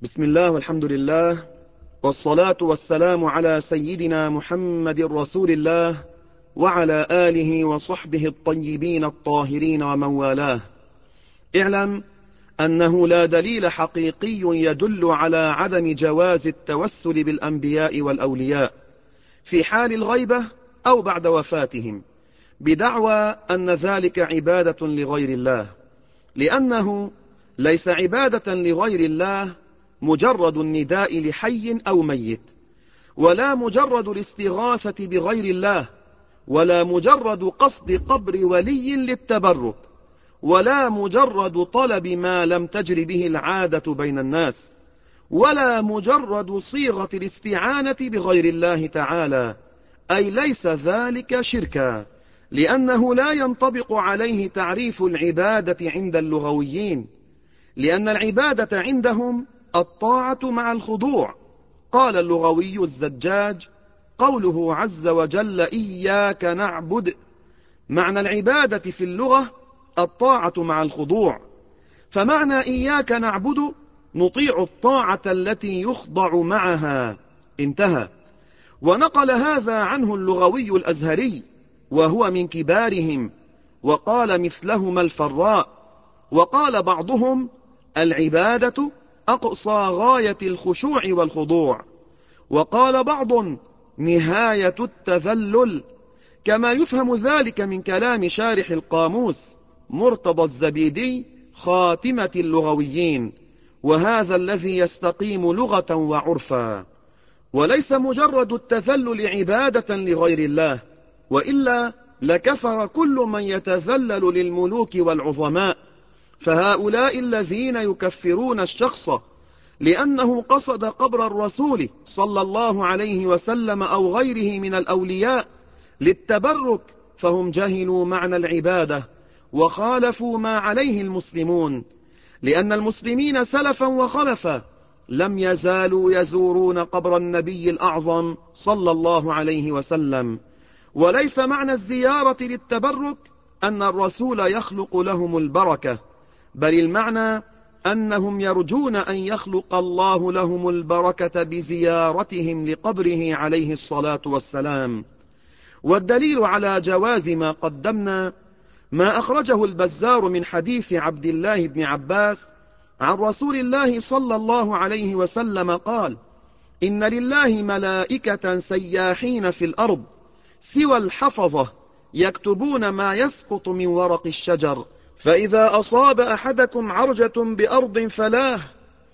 بسم الله والحمد لله، والصلاة والسلام على سيدنا محمد رسول الله وعلى آله وصحبه الطيبين الطاهرين ومن والاه. اعلم أنه لا دليل حقيقي يدل على عدم جواز التوسل بالأنبياء والأولياء في حال الغيبة أو بعد وفاتهم بدعوى أن ذلك عبادة لغير الله، لأنه ليس عبادة لغير الله مجرد النداء لحي أو ميت، ولا مجرد الاستغاثة بغير الله، ولا مجرد قصد قبر ولي للتبرك، ولا مجرد طلب ما لم تجر به العادة بين الناس، ولا مجرد صيغة الاستعانة بغير الله تعالى، أي ليس ذلك شركا، لأنه لا ينطبق عليه تعريف العبادة عند اللغويين، لأن العبادة عندهم الطاعة مع الخضوع. قال اللغوي الزجاج: قوله عز وجل إياك نعبد، معنى العبادة في اللغة الطاعة مع الخضوع، فمعنى إياك نعبد نطيع الطاعة التي يخضع معها. انتهى. ونقل هذا عنه اللغوي الأزهري وهو من كبارهم، وقال مثلهما الفراء. وقال بعضهم: العبادة أقصى غاية الخشوع والخضوع. وقال بعض: نهاية التذلل، كما يفهم ذلك من كلام شارح القاموس مرتضى الزبيدي خاتمة اللغويين، وهذا الذي يستقيم لغة وعرفا. وليس مجرد التذلل عبادة لغير الله، وإلا لكفر كل من يتذلل للملوك والعظماء، فهؤلاء الذين يكفرون الشخص لأنه قصد قبر الرسول صلى الله عليه وسلم أو غيره من الأولياء للتبرك، فهم جهلوا معنى العبادة وخالفوا ما عليه المسلمون، لأن المسلمين سلفا وخلفا لم يزالوا يزورون قبر النبي الأعظم صلى الله عليه وسلم. وليس معنى الزيارة للتبرك أن الرسول يخلق لهم البركة، بل المعنى أنهم يرجون أن يخلق الله لهم البركة بزيارتهم لقبره عليه الصلاة والسلام. والدليل على جواز ما قدمنا ما أخرجه البزار من حديث عبد الله بن عباس عن رسول الله صلى الله عليه وسلم قال: إن لله ملائكة سياحين في الأرض سوى الحفظة يكتبون ما يسقط من ورق الشجر، فإذا أصاب أحدكم عرجة بأرض فلاه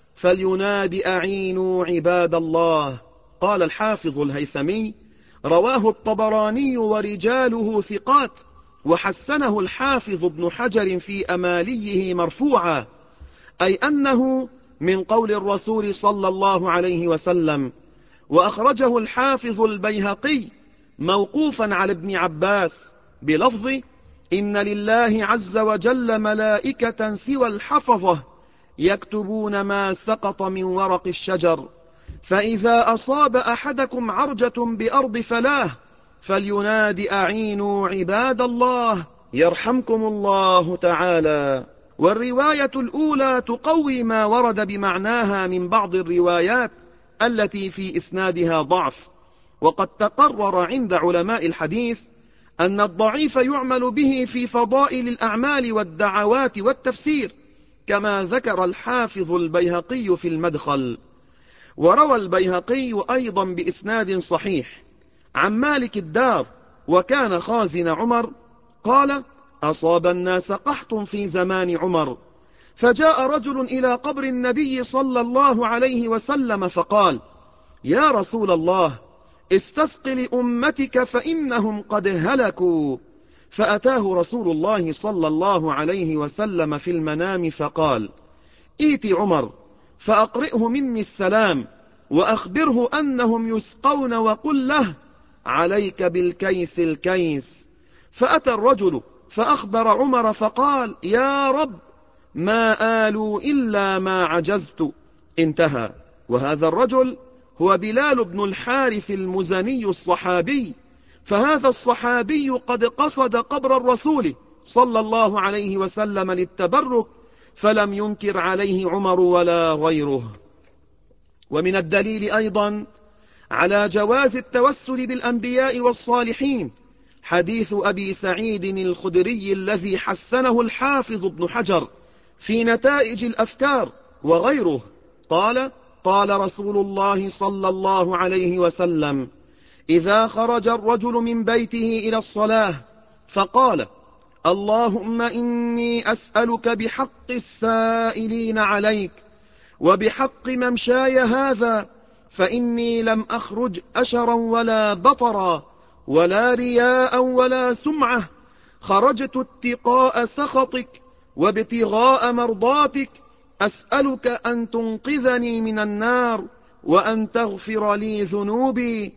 فليناد أعينوا عباد الله. قال الحافظ الهيثمي: رواه الطبراني ورجاله ثقات، وحسنه الحافظ ابن حجر في أماليه مرفوعا، أي أنه من قول الرسول صلى الله عليه وسلم. وأخرجه الحافظ البيهقي موقوفا على ابن عباس بلفظ: إن لله عز وجل ملائكة سوى الحفظة يكتبون ما سقط من ورق الشجر، فإذا أصاب أحدكم عرجة بأرض فلاه فليناد أعينوا عباد الله يرحمكم الله تعالى. والرواية الأولى تقوي ما ورد بمعناها من بعض الروايات التي في إسنادها ضعف. وقد تقرر عند علماء الحديث أن الضعيف يعمل به في فضائل الأعمال والدعوات والتفسير، كما ذكر الحافظ البيهقي في المدخل. وروى البيهقي أيضا بإسناد صحيح عن مالك الدار وكان خازن عمر قال: أصاب الناس قحط في زمان عمر، فجاء رجل إلى قبر النبي صلى الله عليه وسلم فقال: يا رسول الله، استسق لأمتك فإنهم قد هلكوا. فأتاه رسول الله صلى الله عليه وسلم في المنام فقال: ائت عمر فأقرئه مني السلام وأخبره أنهم يسقون، وقل له: عليك بالكيس الكيس. فأتى الرجل فأخبر عمر فقال: يا رب، ما آلوا إلا ما عجزت. انتهى. وهذا الرجل هو بلال بن الحارث المزني الصحابي، فهذا الصحابي قد قصد قبر الرسول صلى الله عليه وسلم للتبرك، فلم ينكر عليه عمر ولا غيره. ومن الدليل أيضا على جواز التوسل بالأنبياء والصالحين حديث أبي سعيد الخدري الذي حسنه الحافظ ابن حجر في نتائج الأفكار وغيره، قال: قال رسول الله صلى الله عليه وسلم: إذا خرج الرجل من بيته إلى الصلاة فقال: اللهم إني أسألك بحق السائلين عليك وبحق ممشاي هذا، فإني لم أخرج أشرا ولا بطرا ولا رياء ولا سمعة، خرجت اتقاء سخطك وابتغاء مرضاتك، أسألك أن تنقذني من النار وأن تغفر لي ذنوبي،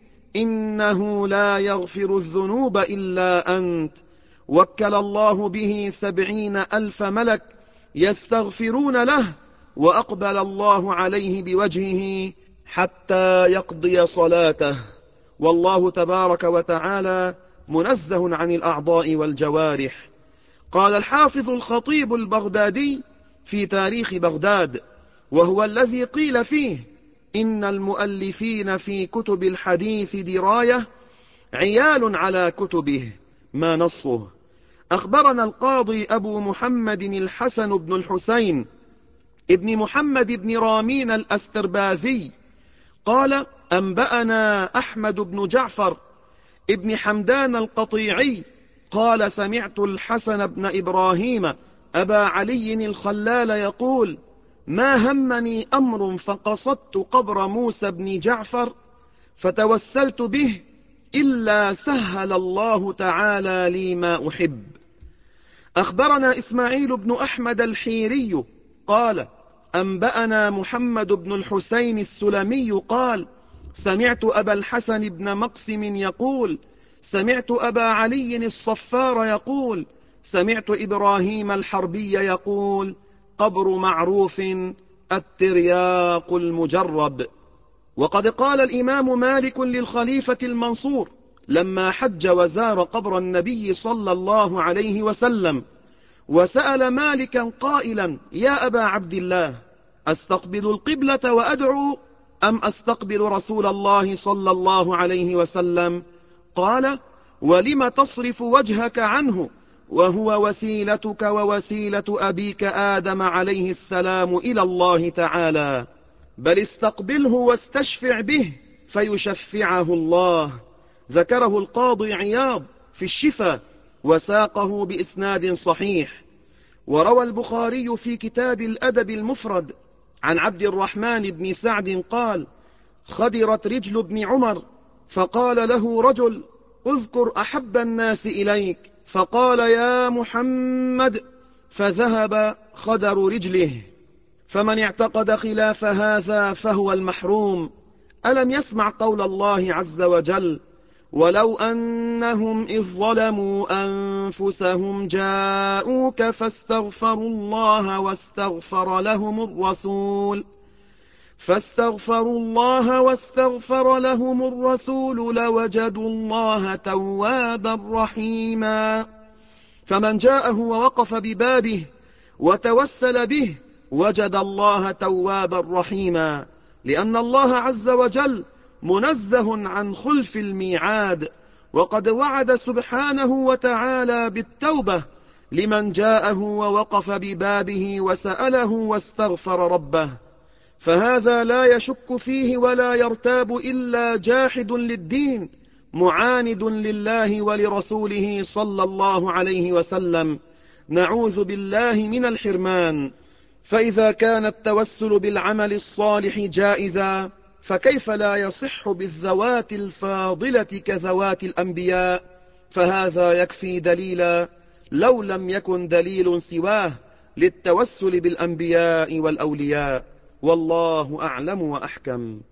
إنه لا يغفر الذنوب إلا أنت. وكل الله به 70,000 ملك يستغفرون له، وأقبل الله عليه بوجهه حتى يقضي صلاته، والله تبارك وتعالى منزه عن الأعضاء والجوارح. قال الحافظ الخطيب البغدادي في تاريخ بغداد، وهو الذي قيل فيه: إن المؤلفين في كتب الحديث دراية عيال على كتبه، ما نصه. أخبرنا القاضي أبو محمد الحسن بن الحسين ابن محمد بن رامين الأسترباذي قال: أنبأنا أحمد بن جعفر ابن حمدان القطيعي قال: سمعت الحسن بن إبراهيم أبا علي الخلال يقول: ما همني أمر فقصدت قبر موسى بن جعفر فتوسلت به إلا سهل الله تعالى لي ما أحب. أخبرنا إسماعيل بن أحمد الحيري قال: أنبأنا محمد بن الحسين السلمي قال: سمعت أبا الحسن بن مقسم يقول: سمعت أبا علي الصفار يقول: سمعت إبراهيم الحربي يقول: قبر معروف الترياق المجرب. وقد قال الإمام مالك للخليفة المنصور لما حج وزار قبر النبي صلى الله عليه وسلم، وسأل مالكا قائلا: يا أبا عبد الله، أستقبل القبلة وأدعو أم أستقبل رسول الله صلى الله عليه وسلم؟ قال: ولم تصرف وجهك عنه وهو وسيلتك ووسيلة أبيك آدم عليه السلام إلى الله تعالى، بل استقبله واستشفع به فيشفعه الله. ذكره القاضي عياض في الشفا وساقه بإسناد صحيح. وروى البخاري في كتاب الأدب المفرد عن عبد الرحمن بن سعد قال: خدرت رجل ابن عمر فقال له رجل: اذكر أحب الناس إليك، فقال: يا محمد، فذهب خدر رجله. فمن اعتقد خلاف هذا فهو المحروم. ألم يسمع قول الله عز وجل: ولو أنهم إذ ظلموا أنفسهم جاءوك فاستغفروا الله واستغفر لهم الرسول لوجدوا الله توابا رحيما. فمن جاءه ووقف ببابه وتوسل به وجد الله توابا رحيما، لأن الله عز وجل منزه عن خلف الميعاد، وقد وعد سبحانه وتعالى بالتوبة لمن جاءه ووقف ببابه وسأله واستغفر ربه، فهذا لا يشك فيه ولا يرتاب إلا جاحد للدين معاند لله ولرسوله صلى الله عليه وسلم. نعوذ بالله من الحرمان. فإذا كان التوسل بالعمل الصالح جائزا، فكيف لا يصح بالذوات الفاضلة كذوات الأنبياء؟ فهذا يكفي دليلا لو لم يكن دليل سواه للتوسل بالأنبياء والأولياء، والله أعلم وأحكم.